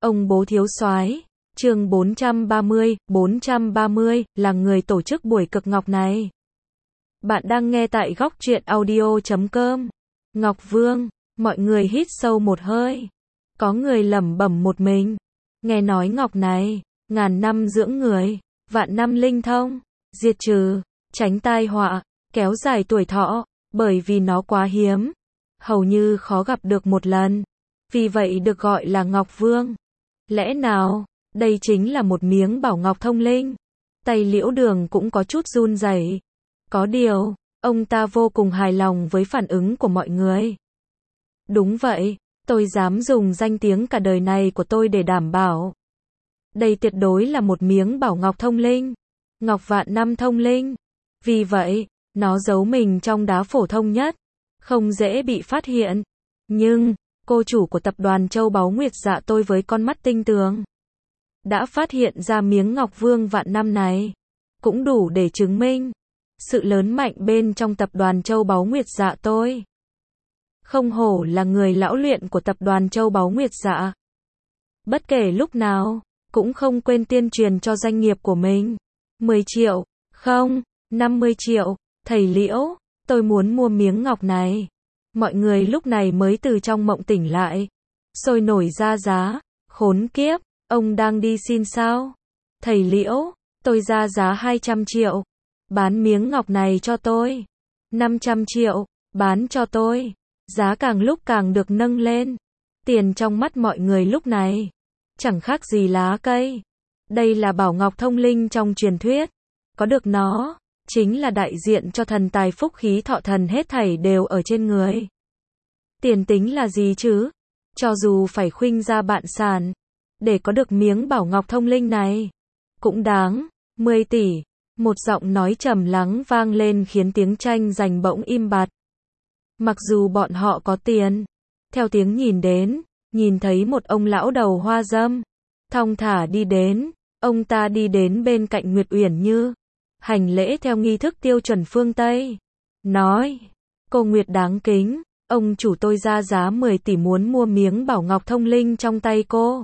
Ông bố thiếu soái. Chương 430 là người tổ chức buổi cực ngọc này. Bạn đang nghe tại góc truyện audio.com. Ngọc Vương, mọi người hít sâu một hơi. Có người lẩm bẩm một mình. Nghe nói ngọc này, ngàn năm dưỡng người, vạn năm linh thông, diệt trừ, tránh tai họa, kéo dài tuổi thọ, bởi vì nó quá hiếm. Hầu như khó gặp được một lần. Vì vậy được gọi là Ngọc Vương. Lẽ nào, đây chính là một miếng bảo ngọc thông linh? Tay Liễu Đường cũng có chút run rẩy. Có điều, ông ta vô cùng hài lòng với phản ứng của mọi người. Đúng vậy, tôi dám dùng danh tiếng cả đời này của tôi để đảm bảo. Đây tuyệt đối là một miếng bảo ngọc thông linh. Ngọc vạn năm thông linh. Vì vậy, nó giấu mình trong đá phổ thông nhất. Không dễ bị phát hiện. Nhưng, cô chủ của tập đoàn Châu Báu Nguyệt Dạ tôi với con mắt tinh tường đã phát hiện ra miếng ngọc vương vạn năm này. Cũng đủ để chứng minh sự lớn mạnh bên trong tập đoàn Châu Báu Nguyệt Dạ tôi. Không hổ là người lão luyện của tập đoàn Châu Báu Nguyệt Dạ. Bất kể lúc nào, cũng không quên tuyên truyền cho doanh nghiệp của mình. 10 triệu, không, 50 triệu, thầy Liễu, tôi muốn mua miếng ngọc này. Mọi người lúc này mới từ trong mộng tỉnh lại. Sôi nổi ra giá, khốn kiếp, ông đang đi xin sao? Thầy Liễu, tôi ra giá 200 triệu. Bán miếng ngọc này cho tôi. 500 triệu, bán cho tôi. Giá càng lúc càng được nâng lên. Tiền trong mắt mọi người lúc này chẳng khác gì lá cây. Đây là bảo ngọc thông linh trong truyền thuyết. Có được nó, chính là đại diện cho thần tài phúc khí thọ thần hết thảy đều ở trên người. Tiền tính là gì chứ? Cho dù phải khuynh ra bại sản, để có được miếng bảo ngọc thông linh này, cũng đáng. 10 tỷ. Một giọng nói trầm lắng vang lên khiến tiếng tranh giành bỗng im bặt. Mặc dù bọn họ có tiền, theo tiếng nhìn thấy một ông lão đầu hoa râm, thong thả đi đến. Ông ta đi đến bên cạnh Nguyệt Uyển Như, hành lễ theo nghi thức tiêu chuẩn phương Tây. Nói, cô Nguyệt đáng kính, ông chủ tôi ra giá 10 tỷ muốn mua miếng bảo ngọc thông linh trong tay cô.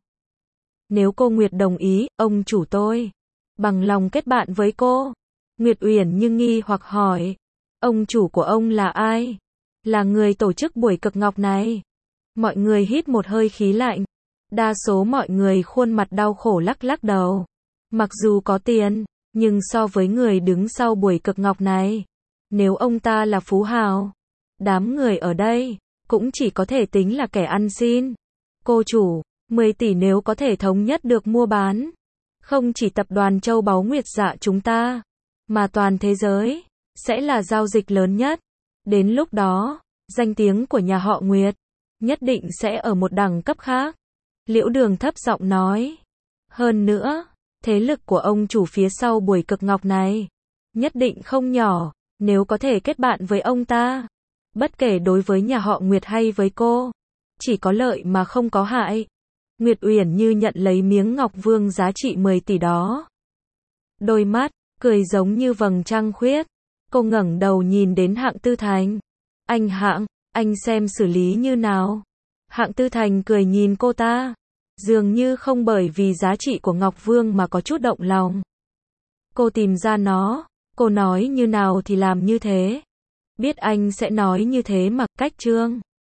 Nếu cô Nguyệt đồng ý, ông chủ tôi bằng lòng kết bạn với cô. Nguyệt Uyển Như nghi hoặc hỏi, ông chủ của ông là ai? Là người tổ chức buổi cực ngọc này. Mọi người hít một hơi khí lạnh. Đa số mọi người khuôn mặt đau khổ lắc lắc đầu. Mặc dù có tiền, nhưng so với người đứng sau buổi cực ngọc này, nếu ông ta là phú hào, đám người ở đây cũng chỉ có thể tính là kẻ ăn xin. Cô chủ, 10 tỷ nếu có thể thống nhất được mua bán, không chỉ tập đoàn Châu Báu Nguyệt Dạ chúng ta, mà toàn thế giới, sẽ là giao dịch lớn nhất. Đến lúc đó, danh tiếng của nhà họ Nguyệt nhất định sẽ ở một đẳng cấp khác. Liễu Đường thấp giọng nói. Hơn nữa, thế lực của ông chủ phía sau buổi cực ngọc này nhất định không nhỏ. Nếu có thể kết bạn với ông ta, bất kể đối với nhà họ Nguyệt hay với cô, chỉ có lợi mà không có hại. Nguyệt Uyển Như nhận lấy miếng ngọc vương giá trị 10 tỷ đó. Đôi mắt cười giống như vầng trăng khuyết. Cô ngẩng đầu nhìn đến Hạng Tư Thành. Anh Hạng, anh xem xử lý như nào? Hạng Tư Thành cười nhìn cô ta, dường như không bởi vì giá trị của ngọc vương mà có chút động lòng. Cô tìm ra nó, cô nói như nào thì làm như thế. Biết anh sẽ nói như thế mà, cách Trương